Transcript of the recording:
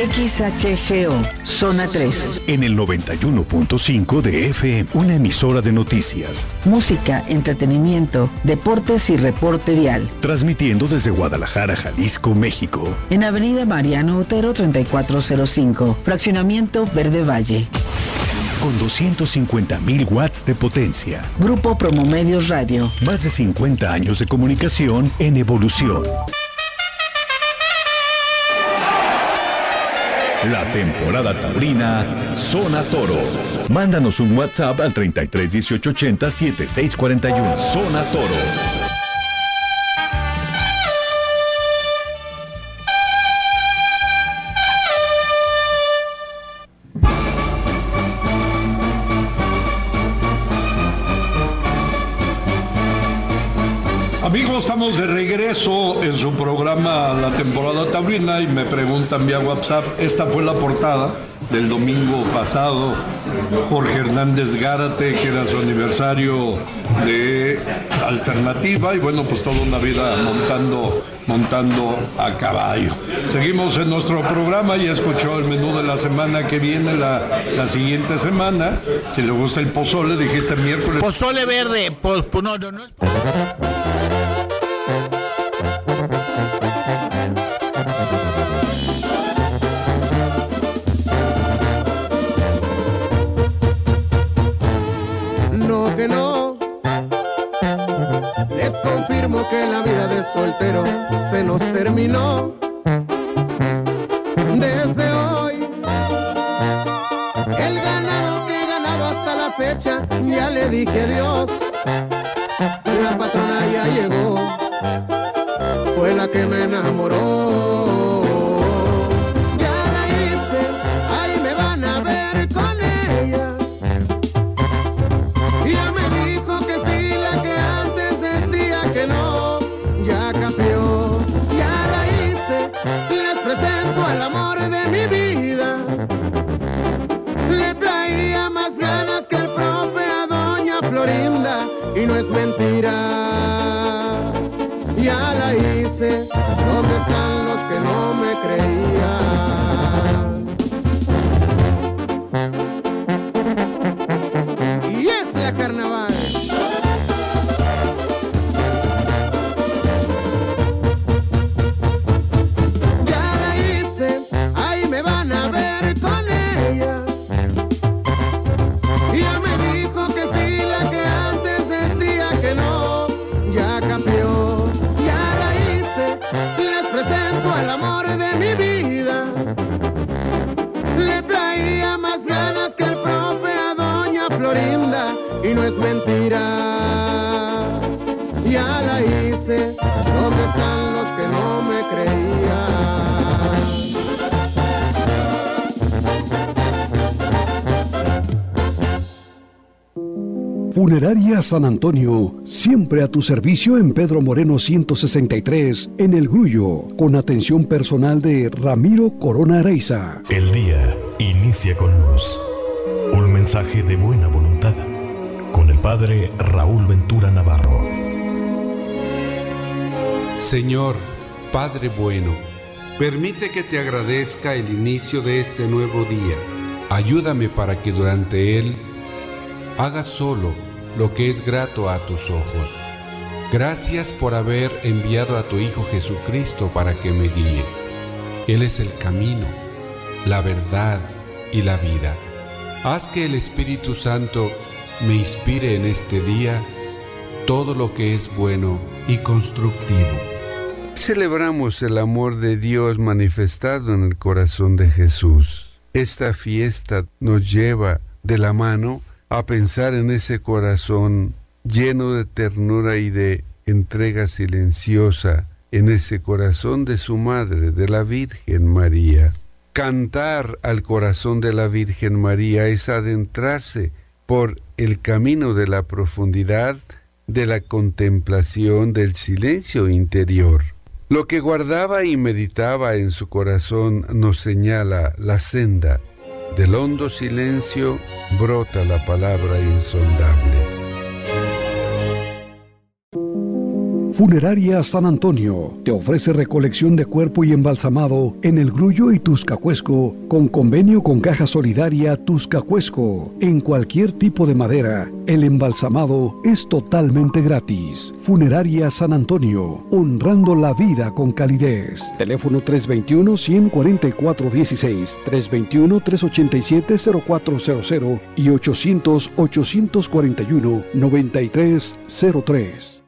XHGO, Zona 3. En el 91.5 de FM, una emisora de noticias, música, entretenimiento, deportes y reporte vial. Transmitiendo desde Guadalajara, Jalisco, México. En Avenida Mariano Otero 3405, Fraccionamiento Verde Valle. Con 250.000 watts de potencia. Grupo Promomedios Radio. Más de 50 años de comunicación en evolución. La temporada taurina Zona Toro. Mándanos un WhatsApp al 33 18 80 7641. Zona Toro. Amigos, estamos de regreso en su programa La Temporada Taurina y me preguntan vía WhatsApp, esta fue la portada del domingo pasado, Jorge Hernández Gárate, que era su aniversario de Alternativa y bueno, pues toda una vida montando a caballo. Seguimos en nuestro programa, ya escuchó el menú de la semana que viene, la siguiente semana. Si le gusta el pozole, dijiste miércoles. Pozole verde, no es... No, que no. Les confirmo que la vida de soltero se nos terminó. Desde hoy, el ganado que he ganado hasta la fecha, ya le dije adiós. La patrona ya llegó, fue la que me enamoró. Ya la hice, ahí me van a ver con ella. Ya me dijo que sí, la que antes decía que no, ya cambió. Ya la hice, les presento al amor de mi vida. Le traía más ganas que el profe a doña Florinda, y no es mentira. Ya la hice, ¿dónde están los que no me creían? Y es la carnaval. Ya la hice, ahí me van a ver con ella. Ya me dijo que sí, la que antes decía que no, ya cambió. Ya la hice, les presento al amor de mi vida. Le traía más ganas que el profe a doña Florinda, y no es mentira. Ya la hice, ¿dónde están los que no me creían? Funeraria San Antonio, siempre a tu servicio en Pedro Moreno 163, en El Grullo, con atención personal de Ramiro Corona Areiza. El día inicia con luz. Un mensaje de buena voluntad, con el padre Raúl Ventura Navarro. Señor, Padre bueno, permite que te agradezca el inicio de este nuevo día. Ayúdame para que durante él haga solo lo que es grato a tus ojos. Gracias por haber enviado a tu Hijo Jesucristo para que me guíe. Él es el camino, la verdad y la vida. Haz que el Espíritu Santo me inspire en este día todo lo que es bueno y constructivo. Celebramos el amor de Dios manifestado en el corazón de Jesús. Esta fiesta nos lleva de la mano a pensar en ese corazón lleno de ternura y de entrega silenciosa, en ese corazón de su madre, de la Virgen María. Cantar al corazón de la Virgen María es adentrarse por el camino de la profundidad, de la contemplación, del silencio interior. Lo que guardaba y meditaba en su corazón nos señala la senda. Del hondo silencio brota la palabra insondable. Funeraria San Antonio te ofrece recolección de cuerpo y embalsamado en El Grullo y Tuscacuesco con convenio con Caja Solidaria Tuscacuesco. En cualquier tipo de madera, el embalsamado es totalmente gratis. Funeraria San Antonio, honrando la vida con calidez. Teléfono 321-144-16, 321-387-0400 y 800-841-9303.